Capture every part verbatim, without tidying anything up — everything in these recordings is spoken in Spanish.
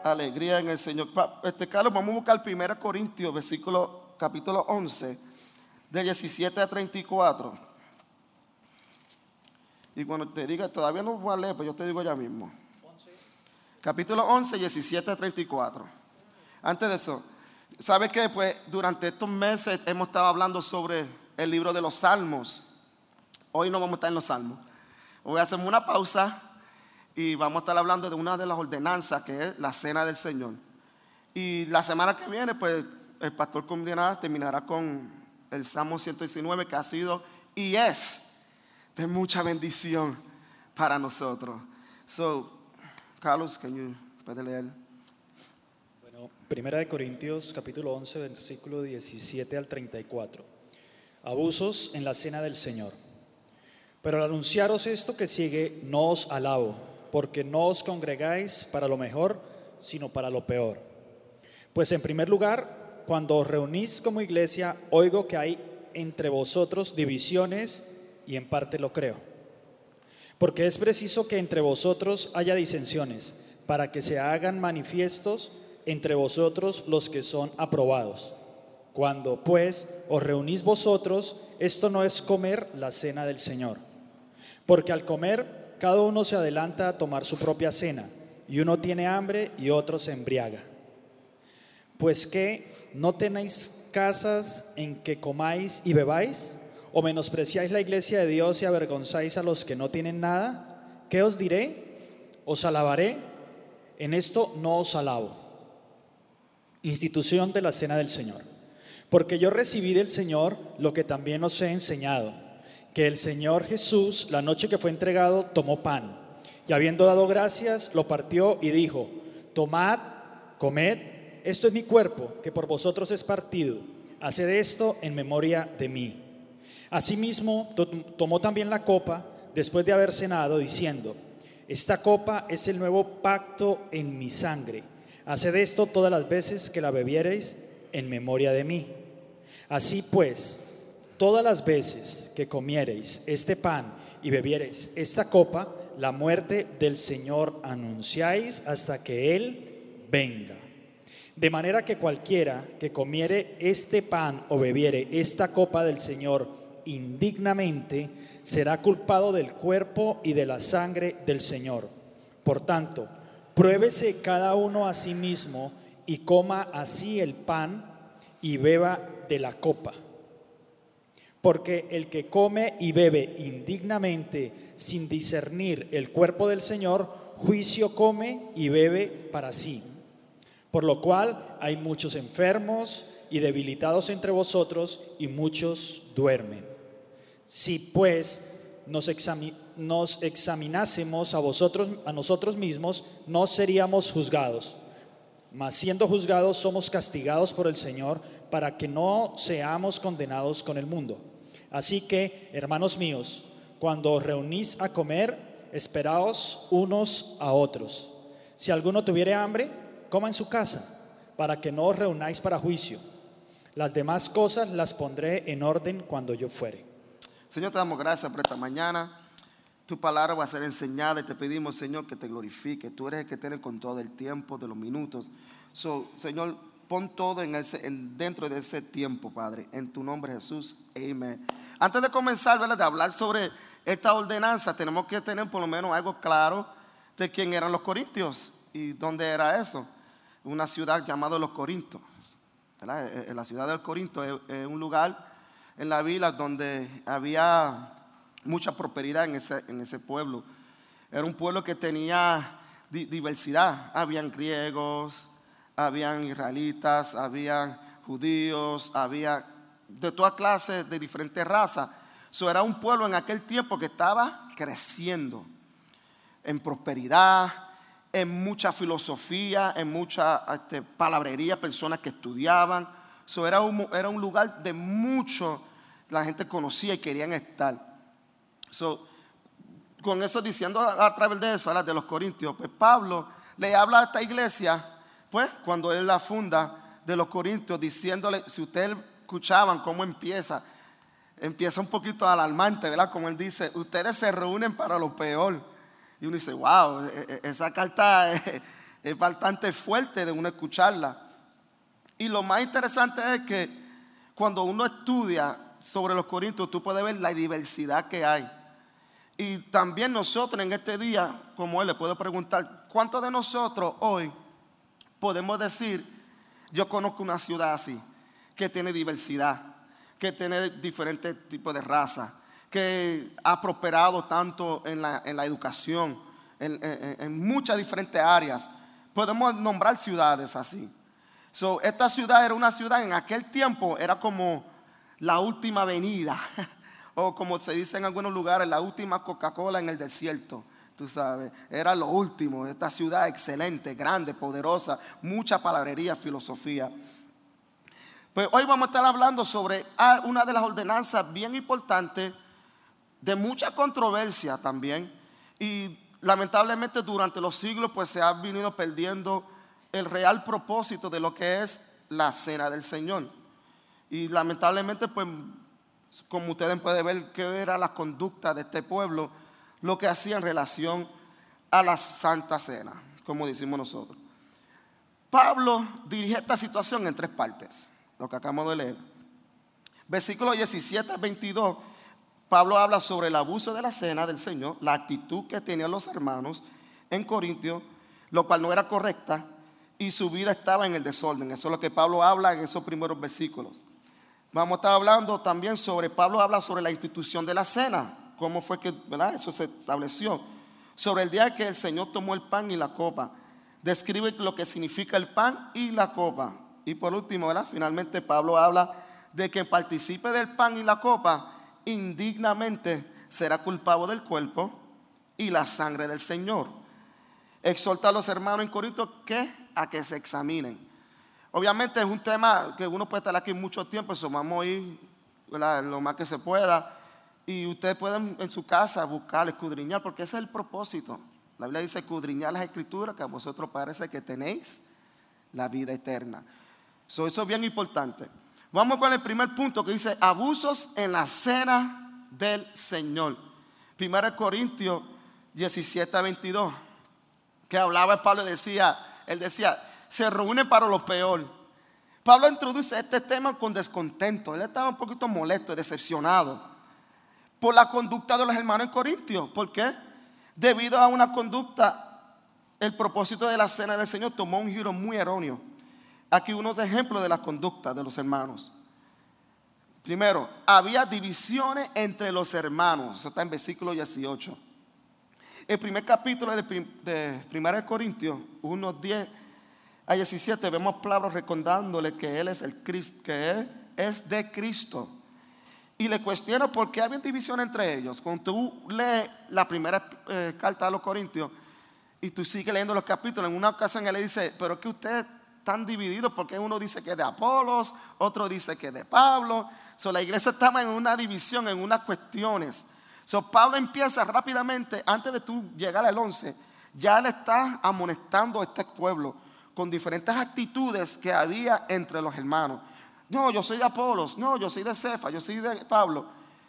alegría en el Señor. Este, Carlos, vamos a buscar primero Corintios, versículo, capítulo once, de diecisiete a treinta y cuatro. Y cuando te diga, todavía no voy a leer, pero yo te digo ya mismo. Capítulo once, diecisiete a treinta y cuatro. Antes de eso, ¿sabe qué? Pues durante estos meses hemos estado hablando sobre el libro de los Salmos. Hoy no vamos a estar en los Salmos. Hoy hacemos una pausa y vamos a estar hablando de una de las ordenanzas, que es la cena del Señor. Y la semana que viene, pues el pastor combinará, terminará con el Salmo ciento diecinueve, que ha sido y es de mucha bendición para nosotros. So, Carlos, can you puede leer? Bueno, Primera de Corintios, capítulo once, versículo diecisiete al treinta y cuatro. Abusos en la cena del Señor. Pero al anunciaros esto que sigue, no os alabo, porque no os congregáis para lo mejor, sino para lo peor. Pues en primer lugar, cuando os reunís como iglesia, oigo que hay entre vosotros divisiones, y en parte lo creo. Porque es preciso que entre vosotros haya disensiones, para que se hagan manifiestos entre vosotros los que son aprobados. Cuando pues os reunís vosotros, esto no es comer la cena del Señor. Porque al comer, cada uno se adelanta a tomar su propia cena, y uno tiene hambre y otro se embriaga. Pues ¿qué? ¿No tenéis casas en que comáis y bebáis? ¿O menospreciáis la iglesia de Dios y avergonzáis a los que no tienen nada? ¿Qué os diré? ¿Os alabaré? En esto no os alabo. Institución de la cena del Señor. Porque yo recibí del Señor lo que también os he enseñado, que el Señor Jesús, la noche que fue entregado, tomó pan, y habiendo dado gracias, lo partió y dijo: tomad, comed, esto es mi cuerpo, que por vosotros es partido. Haced esto en memoria de mí. Asimismo, to- tomó también la copa, después de haber cenado, diciendo: esta copa es el nuevo pacto en mi sangre. Haced esto todas las veces que la bebiereis en memoria de mí. Así pues, todas las veces que comiereis este pan y bebiereis esta copa, la muerte del Señor anunciáis hasta que Él venga. De manera que cualquiera que comiere este pan o bebiere esta copa del Señor indignamente, será culpado del cuerpo y de la sangre del Señor. Por tanto, pruébese cada uno a sí mismo y coma así el pan y beba de la copa. Porque el que come y bebe indignamente sin discernir el cuerpo del Señor, juicio come y bebe para sí. Por lo cual hay muchos enfermos y debilitados entre vosotros, y muchos duermen. Si pues nos, exami- nos examinásemos a vosotros, a nosotros mismos, no seríamos juzgados. Mas siendo juzgados, somos castigados por el Señor, para que no seamos condenados con el mundo. Así que, hermanos míos, cuando os reunís a comer, esperaos unos a otros. Si alguno tuviere hambre, coma en su casa, para que no os reunáis para juicio. Las demás cosas las pondré en orden cuando yo fuere. Señor, te damos gracias por esta mañana. Tu palabra va a ser enseñada y te pedimos, Señor, que te glorifique. Tú eres el que tiene el control del tiempo, de los minutos. So, Señor, pon todo en ese, en, dentro de ese tiempo, Padre. En tu nombre, Jesús. Amén. Antes de comenzar, ¿verdad?, de hablar sobre esta ordenanza, tenemos que tener por lo menos algo claro de quién eran los corintios y dónde era eso. Una ciudad llamada Los Corintios, ¿verdad? La ciudad de Los Corintios es, es un lugar en la vila donde había mucha prosperidad en ese, en ese pueblo. Era un pueblo que tenía di- diversidad. Habían griegos, habían israelitas, habían judíos, había de todas clases, de diferentes razas. So, era un pueblo en aquel tiempo que estaba creciendo en prosperidad, en mucha filosofía, en mucha este, palabrería, personas que estudiaban. So, era, un, era un lugar de mucho, la gente conocía y querían estar. So, con eso diciendo a, a través de eso, a las de los Corintios, pues Pablo le habla a esta iglesia, pues cuando él la funda, de los Corintios, diciéndole, si ustedes escuchaban cómo empieza, empieza un poquito alarmante, ¿verdad? Como él dice, ustedes se reúnen para lo peor. Y uno dice, wow, esa carta es bastante fuerte de uno escucharla. Y lo más interesante es que cuando uno estudia sobre los Corintios, tú puedes ver la diversidad que hay. Y también nosotros en este día, como él, le puedo preguntar, ¿cuántos de nosotros hoy podemos decir, yo conozco una ciudad así, que tiene diversidad, que tiene diferentes tipos de razas, que ha prosperado tanto en la, en la educación, en, en, en muchas diferentes áreas? Podemos nombrar ciudades así. So, esta ciudad era una ciudad, en aquel tiempo era como la última avenida, o como se dice en algunos lugares, la última Coca-Cola en el desierto. Tú sabes, era lo último. Esta ciudad excelente, grande, poderosa, mucha palabrería, filosofía. Pues hoy vamos a estar hablando sobre una de las ordenanzas bien importantes, de mucha controversia también, y lamentablemente durante los siglos pues se ha venido perdiendo el real propósito de lo que es la cena del Señor. Y lamentablemente pues, como ustedes pueden ver, que era la conducta de este pueblo, lo que hacía en relación a la Santa Cena, como decimos nosotros. Pablo dirige esta situación en tres partes, lo que acabamos de leer. Versículo diecisiete al veintidós, Pablo habla sobre el abuso de la cena del Señor, la actitud que tenían los hermanos en Corintio, lo cual no era correcta, y su vida estaba en el desorden. Eso es lo que Pablo habla en esos primeros versículos. Vamos a estar hablando también sobre, Pablo habla sobre la institución de la cena, cómo fue que, ¿verdad?, eso se estableció. Sobre el día que el Señor tomó el pan y la copa, describe lo que significa el pan y la copa. Y por último, ¿verdad?, finalmente Pablo habla de que participe del pan y la copa indignamente será culpado del cuerpo y la sangre del Señor. Exhorta a los hermanos en Corinto que a que se examinen. Obviamente es un tema que uno puede estar aquí mucho tiempo, eso vamos a ir, ¿verdad?, lo más que se pueda. Y ustedes pueden en su casa buscar, escudriñar, porque ese es el propósito. La Biblia dice escudriñar las Escrituras, que a vosotros parece que tenéis la vida eterna. So, eso es bien importante. Vamos con el primer punto que dice abusos en la cena del Señor. Primero Corintios diecisiete a veintidós, que hablaba Pablo y decía, él decía, se reúnen para lo peor. Pablo introduce este tema con descontento. Él estaba un poquito molesto, decepcionado por la conducta de los hermanos en Corintios. ¿Por qué? Debido a una conducta, el propósito de la cena del Señor tomó un giro muy erróneo. Aquí unos ejemplos de la conducta de los hermanos. Primero, había divisiones entre los hermanos. Eso está en versículo dieciocho. El primer capítulo de, de primera de Corintios, uno diez a diecisiete, vemos a Pablo recordándole que él es el Cristo, que él es de Cristo. Y le cuestiona por qué había división entre ellos. Cuando tú lees la primera eh, carta a los Corintios y tú sigues leyendo los capítulos, en una ocasión él le dice, pero es que ustedes están divididos porque uno dice que es de Apolos, otro dice que es de Pablo. So, la iglesia estaba en una división, en unas cuestiones. So, Pablo empieza rápidamente, antes de tú llegar al once, ya le está amonestando a este pueblo con diferentes actitudes que había entre los hermanos. No, yo soy de Apolos, no, yo soy de Cefa, yo soy de Pablo.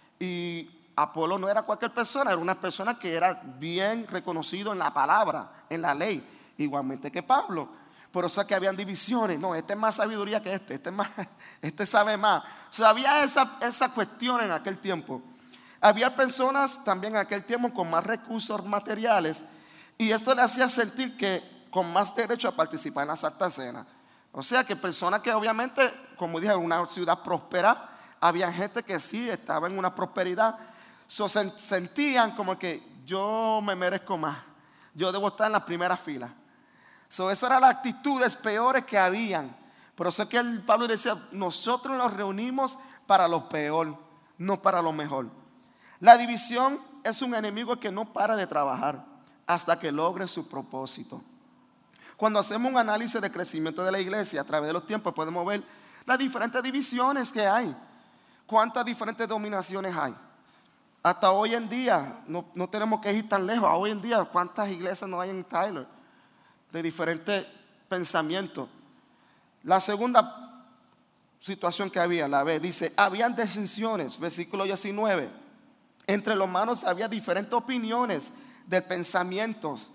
Y Apolo no era cualquier persona, era una persona que era bien reconocido en la palabra, en la ley, igualmente que Pablo. Por eso que habían divisiones. No, este es más sabiduría que este, este, es más, este sabe más. O sea, había esa, esa cuestión en aquel tiempo. Había personas también en aquel tiempo con más recursos materiales, y esto le hacía sentir que con más derecho a participar en la Santa Cena. O sea que personas que obviamente, como dije, en una ciudad próspera, había gente que sí estaba en una prosperidad. So, se sentían como que yo me merezco más, yo debo estar en la primera fila. So, esas eran las actitudes peores que habían. Por eso es que el Pablo decía, nosotros nos reunimos para lo peor, no para lo mejor. La división es un enemigo que no para de trabajar hasta que logre su propósito. Cuando hacemos un análisis de crecimiento de la iglesia a través de los tiempos, podemos ver las diferentes divisiones que hay. ¿Cuántas diferentes dominaciones hay? Hasta hoy en día, no, no tenemos que ir tan lejos. Hoy en día, ¿cuántas iglesias no hay en Tyler? De diferentes pensamientos. La segunda situación que había, la B, dice, habían disensiones, versículo diecinueve. Entre los hermanos había diferentes opiniones de pensamientos.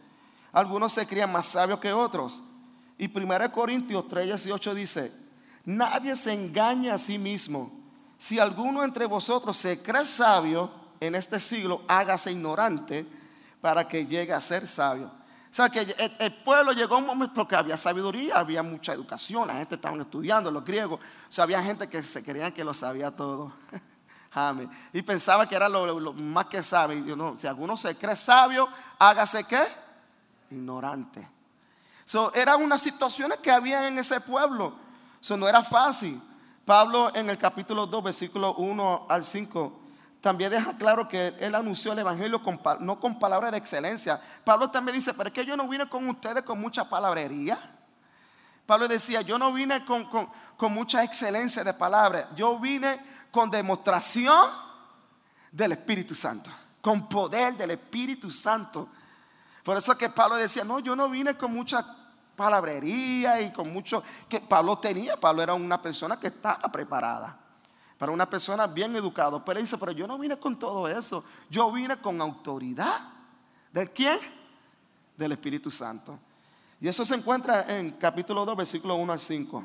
Algunos se creían más sabios que otros. Y primera de Corintios tres dieciocho dice: nadie se engaña a sí mismo. Si alguno entre vosotros se cree sabio en este siglo, hágase ignorante para que llegue a ser sabio. O sea que el, el pueblo llegó a un momento porque había sabiduría, había mucha educación, la gente estaba estudiando, los griegos. O sea, había gente que se creían que lo sabía todo. Amén. Y pensaba que era lo, lo, lo más que sabe. Y yo, no, si alguno se cree sabio, hágase ¿qué? Ignorante. So, eran unas situaciones que había en ese pueblo. So, no era fácil. Pablo en el capítulo dos, versículo uno al cinco, también deja claro que él anunció el evangelio con, no con palabras de excelencia. Pablo también dice: pero es que yo no vine con ustedes con mucha palabrería. Pablo decía: yo no vine con, con, con mucha excelencia de palabras. Yo vine con demostración del Espíritu Santo, con poder del Espíritu Santo. Por eso que Pablo decía: no, yo no vine con mucha palabrería y con mucho que Pablo tenía. Pablo era una persona que estaba preparada, para una persona bien educada. Pero él dice: pero yo no vine con todo eso. Yo vine con autoridad. ¿De quién? Del Espíritu Santo. Y eso se encuentra en capítulo dos, versículo uno al cinco.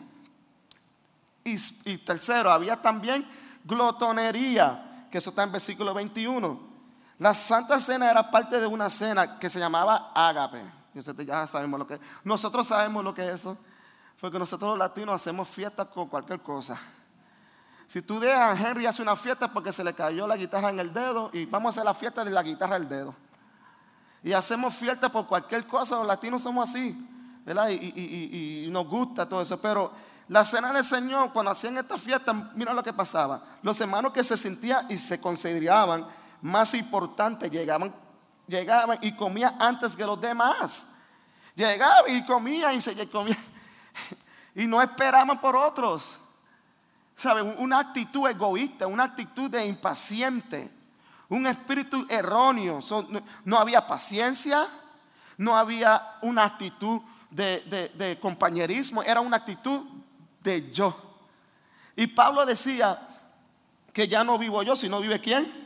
Y, y tercero, había también glotonería, que eso está en versículo veintiuno. La Santa Cena era parte de una cena que se llamaba ágape. Ya sabemos lo que es. Nosotros sabemos lo que es eso, porque nosotros los latinos hacemos fiestas con cualquier cosa. Si tú dejas a Henry hace una fiesta porque se le cayó la guitarra en el dedo, y vamos a hacer la fiesta de la guitarra del dedo. Y hacemos fiesta por cualquier cosa. Los latinos somos así, ¿verdad? Y, y, y, y nos gusta todo eso. Pero la cena del Señor, cuando hacían esta fiesta, mira lo que pasaba. Los hermanos que se sentían y se consideraban más importantes llegaban, llegaban y comían antes que los demás. Llegaban y comían y se comían y no esperaban por otros. ¿Saben? Una actitud egoísta, una actitud de impaciente, un espíritu erróneo. No, no había paciencia, no había una actitud de, de, de compañerismo, era una actitud de yo. Y Pablo decía que ya no vivo yo, sino vive ¿quién?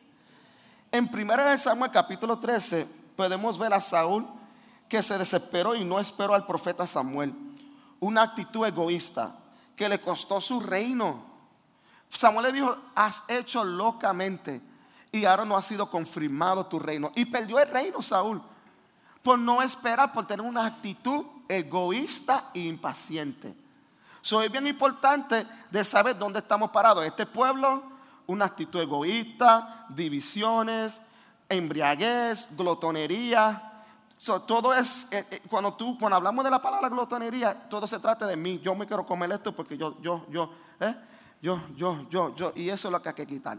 En primera de Samuel capítulo trece podemos ver a Saúl que se desesperó y no esperó al profeta Samuel. Una actitud egoísta que le costó su reino. Samuel le dijo: has hecho locamente y ahora no ha sido confirmado tu reino. Y perdió el reino Saúl por no esperar, por tener una actitud egoísta e impaciente. So, es bien importante de saber dónde estamos parados. Este pueblo, una actitud egoísta, divisiones, embriaguez, glotonería. So, todo es, eh, eh, cuando, tú, cuando hablamos de la palabra glotonería, todo se trata de mí. Yo me quiero comer esto porque yo, yo, yo, eh, yo, yo, yo, yo. Y eso es lo que hay que quitar.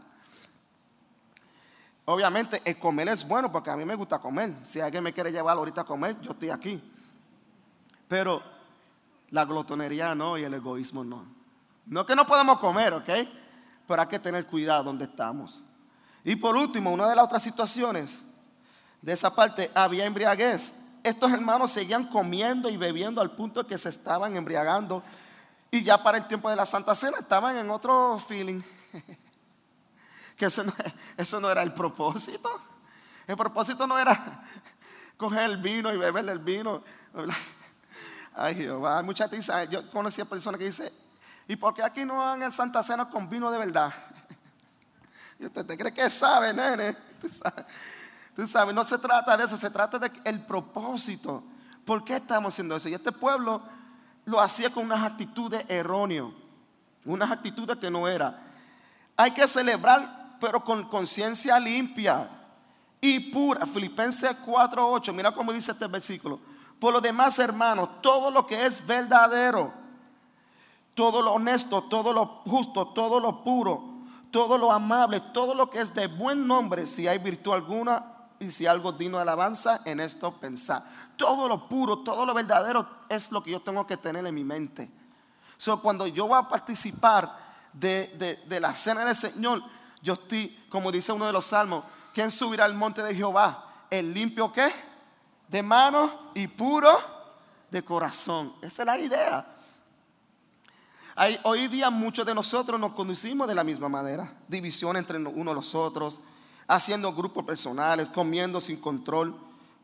Obviamente el comer es bueno porque a mí me gusta comer. Si alguien me quiere llevar ahorita a comer, yo estoy aquí. Pero la glotonería no, y el egoísmo no. No que no podemos comer, ¿ok? Pero hay que tener cuidado donde estamos. Y por último, una de las otras situaciones de esa parte, había embriaguez. Estos hermanos seguían comiendo y bebiendo al punto de que se estaban embriagando. Y ya para el tiempo de la Santa Cena estaban en otro feeling. Que eso no, eso no era el propósito. El propósito no era coger el vino y beber el vino. Ay, Jehová, hay mucha tiza. Yo conocí a personas que dicen: ¿y por qué aquí no dan el Santa Cena con vino de verdad? ¿Y usted te cree que sabe, nene? ¿Tú sabes? Tú sabes, no se trata de eso, se trata del propósito. ¿Por qué estamos haciendo eso? Y este pueblo lo hacía con unas actitudes erróneas, unas actitudes que no eran. Hay que celebrar, pero con conciencia limpia y pura. Filipenses cuatro ocho, mira cómo dice este versículo. Por lo demás, hermanos, todo lo que es verdadero, todo lo honesto, todo lo justo, todo lo puro, todo lo amable, todo lo que es de buen nombre, si hay virtud alguna y si algo digno de alabanza, en esto pensar. Todo lo puro, todo lo verdadero es lo que yo tengo que tener en mi mente. So, cuando yo voy a participar de, de, de la cena del Señor, yo estoy, como dice uno de los salmos: ¿quién subirá al monte de Jehová? El limpio, ¿qué? De manos y puro de corazón. Esa es la idea. Hay, hoy día muchos de nosotros nos conducimos de la misma manera. División entre unos y los otros, haciendo grupos personales, comiendo sin control.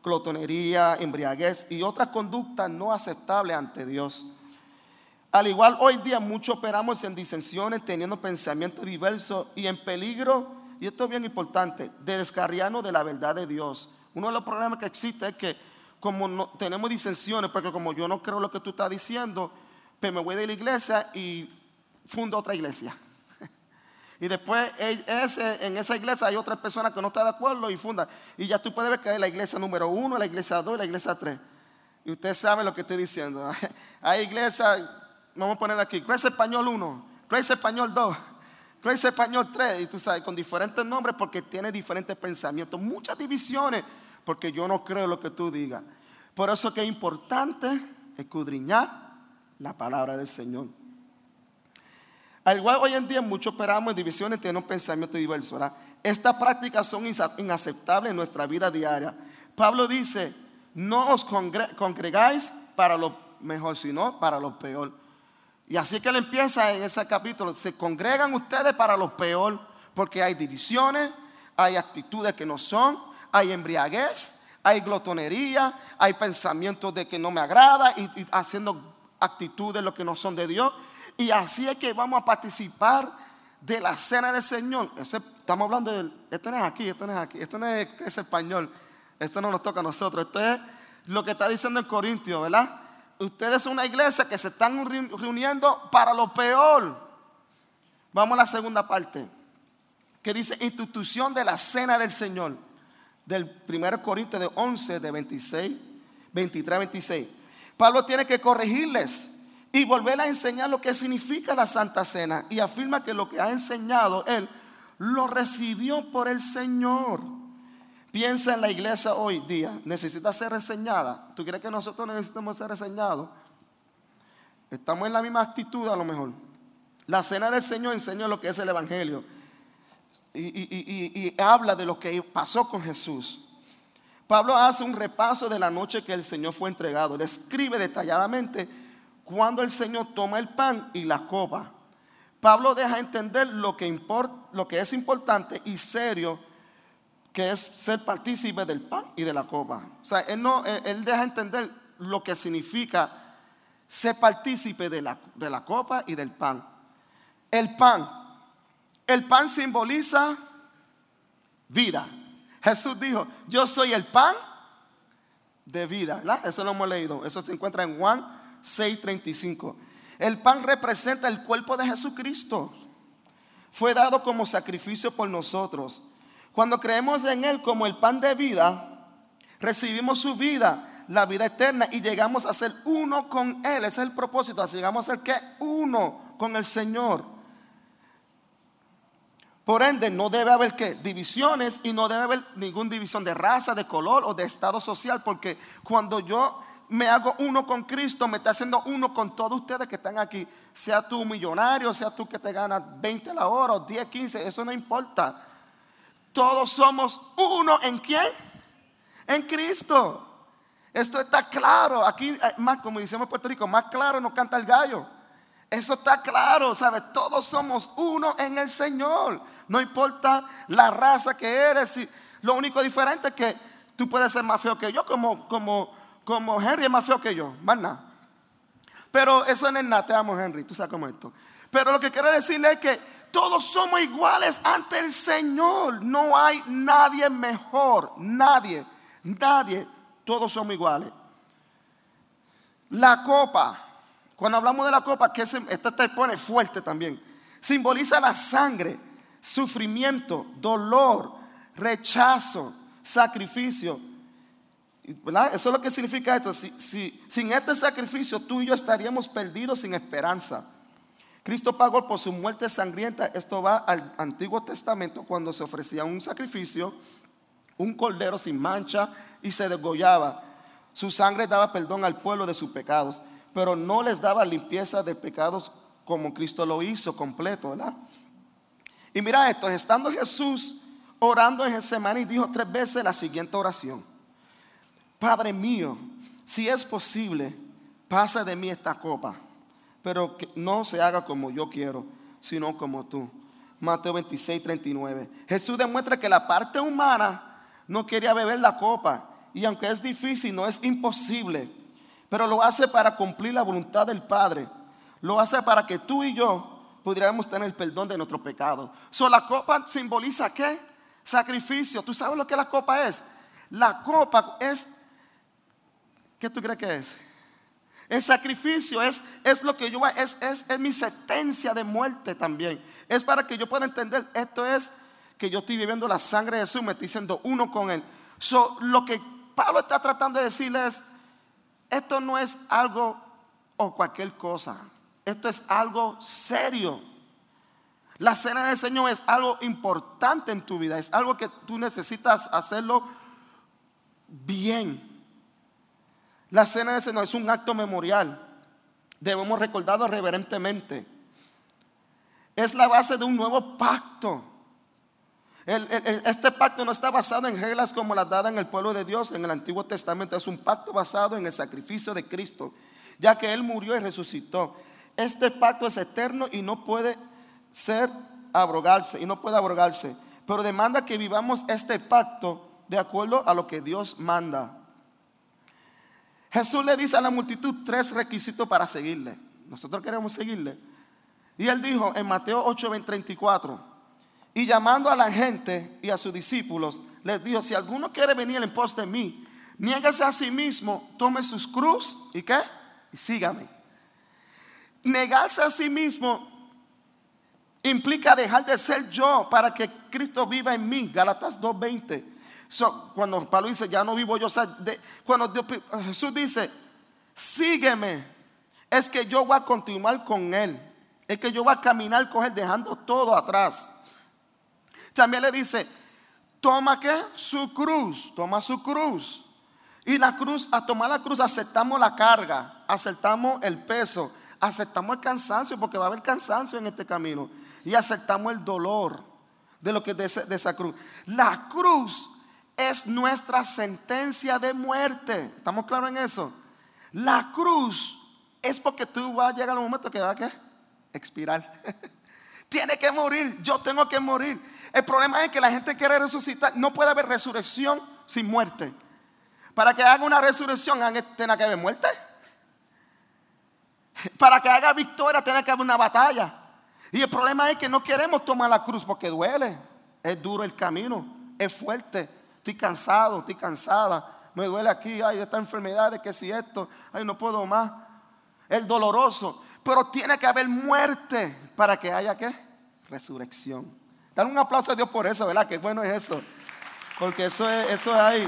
glotonería, embriaguez y otras conductas no aceptables ante Dios. Al igual, hoy día muchos operamos en disensiones, teniendo pensamientos diversos y en peligro, y esto es bien importante, de descarriarnos de la verdad de Dios. Uno de los problemas que existe es que como no, tenemos disensiones, porque como yo no creo lo que tú estás diciendo, pues me voy de la iglesia y fundo otra iglesia. Y después ese, en esa iglesia hay otras personas que no están de acuerdo y fundan. Y ya tú puedes ver que hay la iglesia número uno, la iglesia dos y la iglesia tres. Y usted sabe lo que estoy diciendo. Hay iglesias, vamos a poner aquí, Grace Español uno, Grace Español dos, Grace Español tres. Y tú sabes, con diferentes nombres porque tiene diferentes pensamientos. Muchas divisiones porque yo no creo lo que tú digas. Por eso que es importante escudriñar la palabra del Señor. Al igual hoy en día muchos operamos en divisiones y tenemos pensamientos diversos, ¿verdad? Estas prácticas son inaceptables en nuestra vida diaria. Pablo dice, no os congre- congregáis para lo mejor, sino para lo peor. Y así que él empieza en ese capítulo, se congregan ustedes para lo peor, porque hay divisiones, hay actitudes que no son, hay embriaguez, hay glotonería, hay pensamientos de que no me agrada y, y haciendo actitudes lo que no son de Dios. Y así es que vamos a participar de la cena del Señor. Ese, estamos hablando de, esto no es aquí, esto no es aquí, esto no es, es español, esto no nos toca a nosotros, esto es lo que está diciendo en Corintios, ¿verdad? Ustedes son una iglesia que se están reuniendo para lo peor. Vamos a la segunda parte, que dice institución de la cena del Señor, del primero Corintios de once, de veintiséis, veintitrés, veintiséis. Pablo tiene que corregirles y volver a enseñar lo que significa la Santa Cena. Y afirma que lo que ha enseñado él, lo recibió por el Señor. Piensa en la iglesia hoy día. Necesita ser reseñada. ¿Tú crees que nosotros necesitamos ser reseñados? Estamos en la misma actitud a lo mejor. La Cena del Señor enseña lo que es el Evangelio. Y, y, y, y habla de lo que pasó con Jesús. Pablo hace un repaso de la noche que el Señor fue entregado. Describe detalladamente cuando el Señor toma el pan y la copa. Pablo deja entender lo que, import, lo que es importante y serio, que es ser partícipe del pan y de la copa. O sea, él, no, él deja entender lo que significa ser partícipe de la, de la copa y del pan. El pan. El pan simboliza vida. Jesús dijo, yo soy el pan de vida, ¿verdad? Eso lo hemos leído. Eso se encuentra en Juan seis treinta y cinco. El pan representa el cuerpo de Jesucristo. Fue dado como sacrificio por nosotros. Cuando creemos en Él como el pan de vida, recibimos su vida, la vida eterna, y llegamos a ser uno con Él. Ese es el propósito. Así llegamos a ser ¿qué? Uno con el Señor. Por ende, no debe haber ¿qué? Divisiones, y no debe haber ninguna división de raza, de color o de estado social, porque cuando yo me hago uno con Cristo, me está haciendo uno con todos ustedes que están aquí. Sea tú millonario, sea tú que te ganas veinte a la hora o diez, quince, eso no importa. Todos somos uno en ¿quién? En Cristo. Esto está claro. Aquí, más como decimos en Puerto Rico, más claro no canta el gallo. Eso está claro, ¿sabes? Todos somos uno en el Señor. No importa la raza que eres. Lo único diferente es que tú puedes ser más feo que yo, como, como, como Henry es más feo que yo, más nada. Pero eso no es nada, te amo Henry, tú sabes cómo es esto. Pero lo que quiero decirle es que todos somos iguales ante el Señor. No hay nadie mejor, nadie, nadie. Todos somos iguales. La copa, cuando hablamos de la copa, que esta te pone fuerte también, simboliza la sangre, sufrimiento, dolor, rechazo, sacrificio. ¿Verdad? Eso es lo que significa esto. Si, si, sin este sacrificio tú y yo estaríamos perdidos sin esperanza. Cristo pagó por su muerte sangrienta. Esto va al Antiguo Testamento, cuando se ofrecía un sacrificio, un cordero sin mancha y se degollaba. Su sangre daba perdón al pueblo de sus pecados, pero no les daba limpieza de pecados como Cristo lo hizo completo, ¿verdad? Y mira esto, estando Jesús orando en Getsemaní, dijo tres veces la siguiente oración: Padre mío, si es posible, pasa de mí esta copa, pero que no se haga como yo quiero, sino como tú. Mateo veintiséis, treinta y nueve. Jesús demuestra que la parte humana no quería beber la copa, y aunque es difícil, no es imposible, pero lo hace para cumplir la voluntad del Padre. Lo hace para que tú y yo pudiéramos tener el perdón de nuestros pecados. So, la copa simboliza ¿qué? Sacrificio. ¿Tú sabes lo que la copa es? La copa es, ¿qué tú crees que es? Es sacrificio, es, es lo que yo es, es, es mi sentencia de muerte también. Es para que yo pueda entender, esto es que yo estoy viviendo la sangre de Jesús, me estoy siendo uno con Él. So, lo que Pablo está tratando de decirles, esto no es algo o cualquier cosa, esto es algo serio. La cena del Señor es algo importante en tu vida, es algo que tú necesitas hacerlo bien. La cena del Señor es un acto memorial, debemos recordarlo reverentemente. Es la base de un nuevo pacto. El, el, este pacto no está basado en reglas como las dadas en el pueblo de Dios en el Antiguo Testamento. Es un pacto basado en el sacrificio de Cristo, ya que Él murió y resucitó. Este pacto es eterno y no puede ser abrogarse, y no puede abrogarse, pero demanda que vivamos este pacto de acuerdo a lo que Dios manda. Jesús le dice a la multitud tres requisitos para seguirle. Nosotros queremos seguirle. Y Él dijo en Mateo ocho, treinta y cuatro, y llamando a la gente y a sus discípulos, les dijo: si alguno quiere venir en pos de mí, niéguese a sí mismo, tome sus cruz y ¿qué? Y sígame. Negarse a sí mismo implica dejar de ser yo para que Cristo viva en mí. Gálatas dos veinte. So, cuando Pablo dice ya no vivo yo, o sea, de, cuando Dios, Jesús dice sígueme, es que yo voy a continuar con Él, es que yo voy a caminar con Él dejando todo atrás. También le dice toma ¿qué? Su cruz, toma su cruz. Y la cruz, a tomar la cruz aceptamos la carga, aceptamos el peso, aceptamos el cansancio, porque va a haber cansancio en este camino, y aceptamos el dolor de lo que es de, ese, de esa cruz. La cruz es nuestra sentencia de muerte. ¿Estamos claros en eso? La cruz es porque tú vas a llegar al momento que va a ¿qué? Expirar. Tiene que morir, yo tengo que morir. El problema es que la gente quiere resucitar. No puede haber resurrección sin muerte. Para que haga una resurrección tiene que haber muerte. Para que haga victoria tiene que haber una batalla. Y el problema es que no queremos tomar la cruz porque duele. Es duro el camino, es fuerte. Estoy cansado, estoy cansada. Me duele aquí, ay, esta enfermedad, de que si esto, ay, no puedo más. Es doloroso. Pero tiene que haber muerte para que haya ¿qué? Resurrección. Dan un aplauso a Dios por eso, ¿verdad? Qué bueno es eso. Porque eso es, eso es ahí.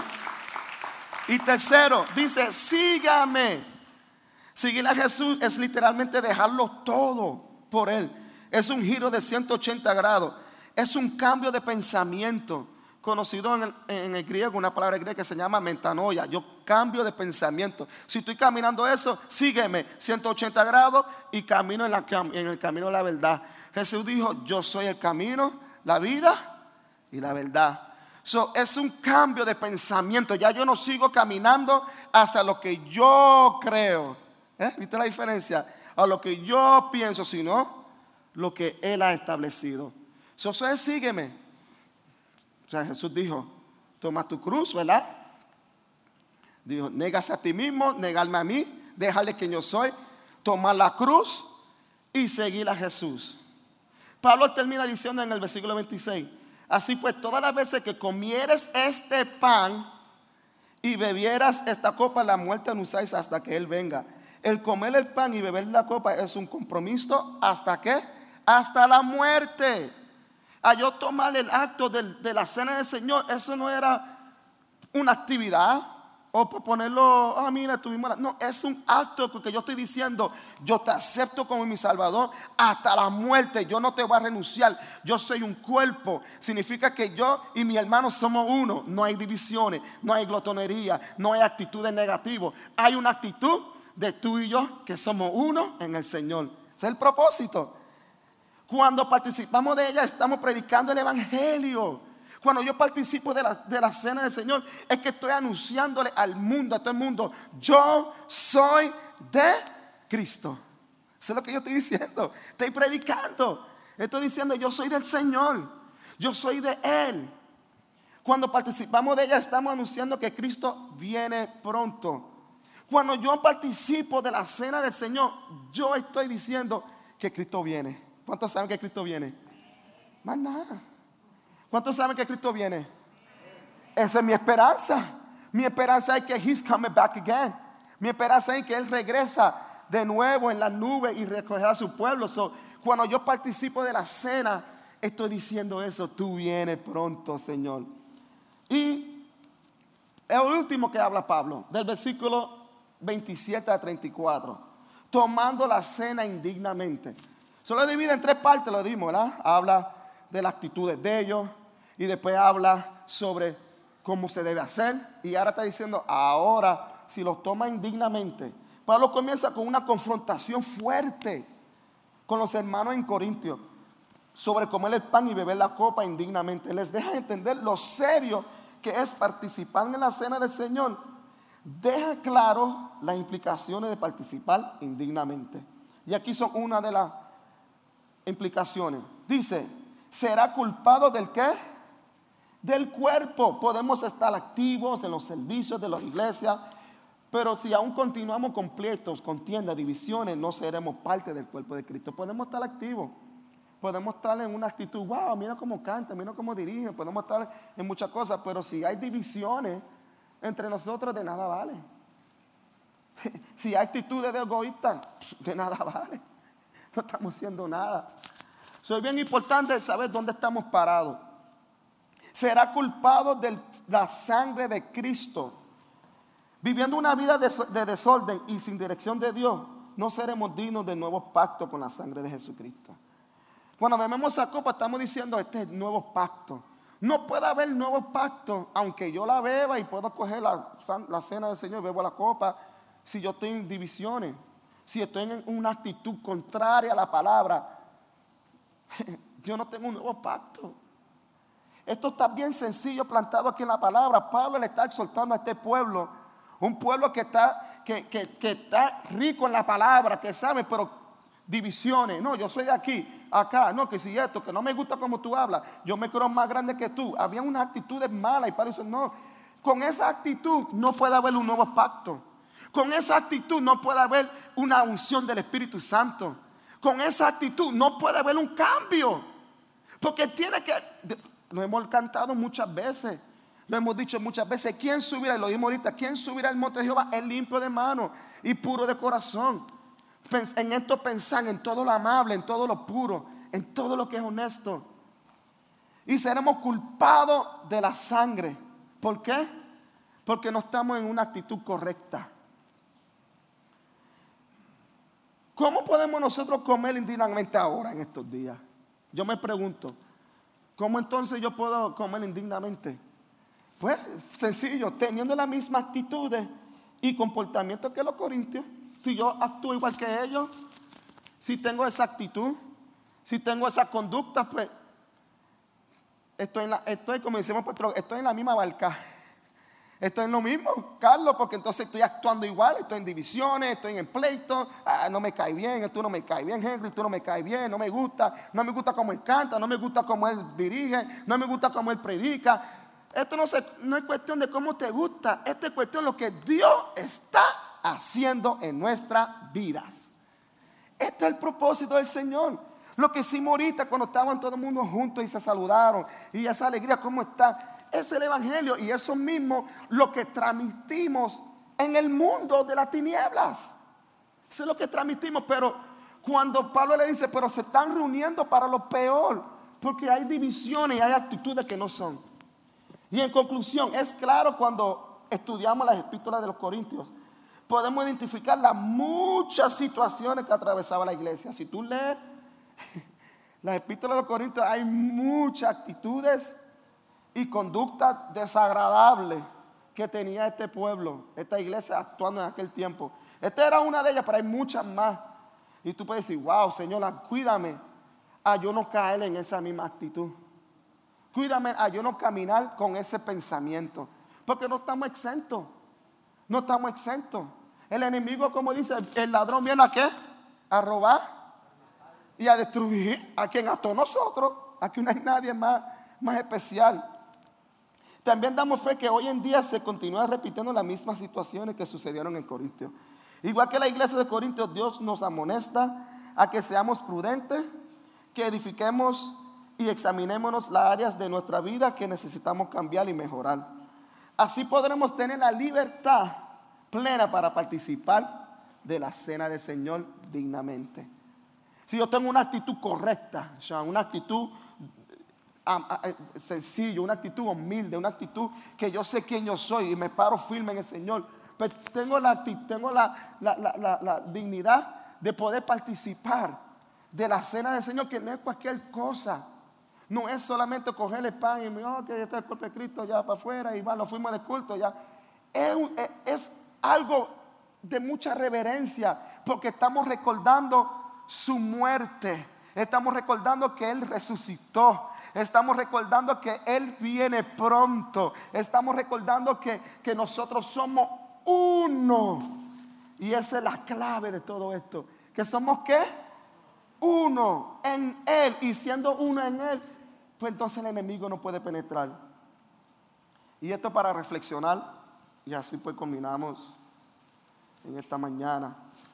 Y tercero, dice sígame. Seguir a Jesús es literalmente dejarlo todo por Él. Es un giro de ciento ochenta grados. Es un cambio de pensamiento. Conocido en el, en el griego, una palabra griega que se llama metanoia. Yo cambio de pensamiento. Si estoy caminando eso, sígueme ciento ochenta grados y camino en, la, en el camino de la verdad. Jesús dijo: yo soy el camino, la vida y la verdad. So, es un cambio de pensamiento. Ya yo no sigo caminando hacia lo que yo creo. ¿Eh? ¿Viste la diferencia? A lo que yo pienso, sino lo que Él ha establecido. So, eso es sígueme. O sea, Jesús dijo: toma tu cruz, ¿verdad? Dijo: négase a ti mismo, negarme a mí, dejarle quien yo soy, tomar la cruz y seguir a Jesús. Pablo termina diciendo en el versículo veintiséis: así pues, todas las veces que comieres este pan y bebieras esta copa, la muerte anunciáis hasta que Él venga. El comer el pan y beber la copa es un compromiso. ¿Hasta qué? Hasta la muerte. A yo tomar el acto de, de la cena del Señor, eso no era una actividad o por ponerlo, ah, mira, tuvimos la... No, es un acto porque yo estoy diciendo: yo te acepto como mi Salvador hasta la muerte. Yo no te voy a renunciar. Yo soy un cuerpo. Significa que yo y mi hermano somos uno. No hay divisiones, no hay glotonería, no hay actitudes negativas. Hay una actitud de tú y yo que somos uno en el Señor. Ese es el propósito. Cuando participamos de ella, estamos predicando el evangelio. Cuando yo participo de la, de la cena del Señor, es que estoy anunciándole al mundo, a todo el mundo: yo soy de Cristo. Eso es lo que yo estoy diciendo. Estoy predicando. Estoy diciendo: yo soy del Señor. Yo soy de Él. Cuando participamos de ella, estamos anunciando que Cristo viene pronto. Cuando yo participo de la cena del Señor, yo estoy diciendo que Cristo viene. ¿Cuántos saben que Cristo viene? Más nada. ¿Cuántos saben que Cristo viene? Esa es mi esperanza. Mi esperanza es que He's coming back again. Mi esperanza es que Él regresa de nuevo en la nube y recogerá a su pueblo. So, cuando yo participo de la cena, estoy diciendo eso. Tú vienes pronto, Señor. Y el último que habla Pablo, del versículo veintisiete a treinta y cuatro, tomando la cena indignamente. Solo divide en tres partes, lo dimos, ¿verdad? Habla de las actitudes de ellos y después habla sobre cómo se debe hacer. Y ahora está diciendo, ahora si los toma indignamente. Pablo comienza con una confrontación fuerte con los hermanos en Corintios sobre comer el pan y beber la copa indignamente. Les deja entender lo serio que es participar en la cena del Señor. Deja claro las implicaciones de participar indignamente. Y aquí son una de las implicaciones. Dice, será culpado del ¿qué? Del cuerpo. Podemos estar activos en los servicios de las iglesias, pero si aún continuamos con pleitos, contiendas, divisiones, no seremos parte del cuerpo de Cristo. Podemos estar activos, podemos estar en una actitud, wow, mira cómo canta, mira cómo dirige, podemos estar en muchas cosas, pero si hay divisiones entre nosotros, de nada vale. Si hay actitudes de egoísta, de nada vale. No estamos haciendo nada. So, es bien importante saber dónde estamos parados. Será culpado de la sangre de Cristo. Viviendo una vida de, de desorden y sin dirección de Dios, no seremos dignos del nuevo pacto con la sangre de Jesucristo. Cuando bebemos esa copa, estamos diciendo, este es el nuevo pacto. No puede haber nuevo pacto, aunque yo la beba y puedo coger la, la cena del Señor, bebo la copa, si yo estoy en divisiones, si estoy en una actitud contraria a la palabra, yo no tengo un nuevo pacto. Esto está bien sencillo plantado aquí en la palabra. Pablo le está exhortando a este pueblo, un pueblo que está, que, que, que está rico en la palabra, que sabe, pero divisiones. No, yo soy de aquí, acá, no, que si esto, que no me gusta como tú hablas, yo me creo más grande que tú. Había unas actitudes malas y Pablo dice, no, con esa actitud no puede haber un nuevo pacto. Con esa actitud no puede haber una unción del Espíritu Santo. Con esa actitud no puede haber un cambio. Porque tiene que, lo hemos cantado muchas veces, lo hemos dicho muchas veces, ¿quién subirá? Y lo dimos ahorita, ¿quién subirá al monte de Jehová? El limpio de mano y puro de corazón. En esto pensar, en todo lo amable, en todo lo puro, en todo lo que es honesto. Y seremos culpados de la sangre. ¿Por qué? Porque no estamos en una actitud correcta. ¿Cómo podemos nosotros comer indignamente ahora en estos días? Yo me pregunto, ¿cómo entonces yo puedo comer indignamente? Pues sencillo, teniendo las mismas actitudes y comportamientos que los corintios. Si yo actúo igual que ellos, si tengo esa actitud, si tengo esa conducta, pues estoy, en la, estoy como decimos, estoy en la misma barca. Estoy en lo mismo, Carlos, porque entonces estoy actuando igual, estoy en divisiones, estoy en pleitos, ah, no me cae bien, tú no me cae bien, Henry, tú no me cae bien, no me gusta, no me gusta cómo él canta, no me gusta cómo él dirige, no me gusta cómo él predica. Esto no, se, no es cuestión de cómo te gusta, esto es cuestión de lo que Dios está haciendo en nuestras vidas. Esto es el propósito del Señor. Lo que hicimos ahorita cuando estaban todo el mundo juntos y se saludaron y esa alegría, ¿cómo está? Es el evangelio y eso mismo lo que transmitimos en el mundo de las tinieblas. Eso es lo que transmitimos, pero cuando Pablo le dice, pero se están reuniendo para lo peor, porque hay divisiones y hay actitudes que no son. Y en conclusión, es claro cuando estudiamos las epístolas de los Corintios, podemos identificar las muchas situaciones que atravesaba la iglesia. Si tú lees las epístolas de los Corintios, hay muchas actitudes y conductas desagradables que tenía este pueblo, esta iglesia actuando en aquel tiempo. Esta era una de ellas, pero hay muchas más. Y tú puedes decir, wow, Señor, cuídame a yo no caer en esa misma actitud. Cuídame a yo no caminar con ese pensamiento. Porque no estamos exentos. No estamos exentos. El enemigo, como dice, el ladrón viene a ¿qué? A robar y a destruir a quien a todos nosotros. Aquí no hay nadie más, más especial. También damos fe que hoy en día se continúan repitiendo las mismas situaciones que sucedieron en Corintios. Igual que la iglesia de Corintios, Dios nos amonesta a que seamos prudentes, que edifiquemos y examinémonos las áreas de nuestra vida que necesitamos cambiar y mejorar. Así podremos tener la libertad plena para participar de la cena del Señor dignamente. Si yo tengo una actitud correcta, o sea, una actitud sencilla, una actitud humilde, una actitud que yo sé quién yo soy y me paro firme en el Señor, pues tengo la, tengo la, la, la, la, la dignidad de poder participar de la cena del Señor, que no es cualquier cosa. No es solamente coger el pan y oh, que ya está el cuerpo de Cristo ya para afuera y va, nos fuimos de culto ya. Es, un, es, es algo de mucha reverencia, porque estamos recordando su muerte, estamos recordando que Él resucitó, estamos recordando que Él viene pronto, estamos recordando que, que nosotros somos uno. Y esa es la clave de todo esto, que somos ¿qué? Uno en Él, y siendo uno en Él, pues entonces el enemigo no puede penetrar. Y esto para reflexionar, y así pues combinamos en esta mañana.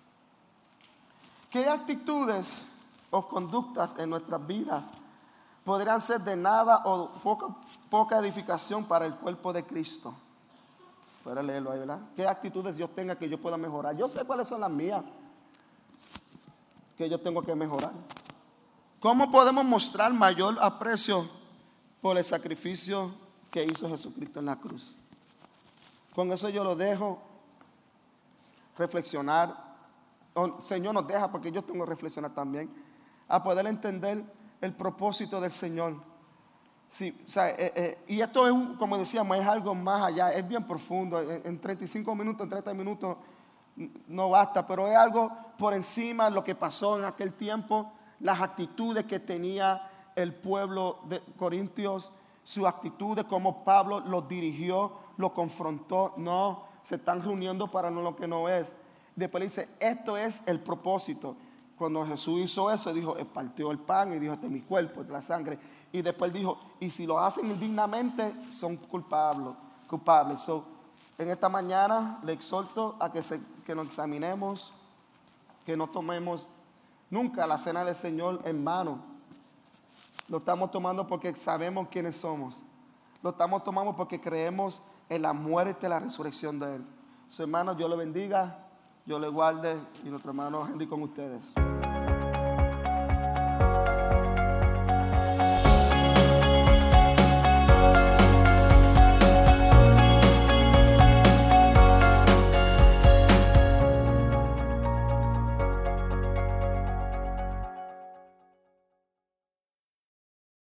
¿Qué actitudes o conductas en nuestras vidas podrían ser de nada o poca, poca edificación para el cuerpo de Cristo? Puede leerlo ahí, ¿verdad? ¿Qué actitudes yo tenga que yo pueda mejorar? Yo sé cuáles son las mías que yo tengo que mejorar. ¿Cómo podemos mostrar mayor aprecio por el sacrificio que hizo Jesucristo en la cruz? Con eso yo lo dejo reflexionar. Oh, Señor nos deja, porque yo tengo que reflexionar también, a poder entender el propósito del Señor. Sí, o sea, eh, eh, y esto es, un, como decíamos, es algo más allá, es bien profundo. En, en treinta y cinco minutos, en treinta minutos no basta, pero es algo por encima de lo que pasó en aquel tiempo, las actitudes que tenía el pueblo de Corintios, sus actitudes, como Pablo los dirigió, los confrontó. No, se están reuniendo para no lo que no es. Después dice, esto es el propósito. Cuando Jesús hizo eso, dijo, partió el pan y dijo, este es mi cuerpo, este es la sangre. Y después dijo, y si lo hacen indignamente, son culpables. culpables. So, en esta mañana le exhorto a que, se, que nos examinemos, que no tomemos nunca la cena del Señor en vano. Lo estamos tomando porque sabemos quiénes somos. Lo estamos tomando porque creemos en la muerte y la resurrección de Él. Su hermano, Dios le bendiga, Dios le guarde, y nuestro hermano Henry con ustedes.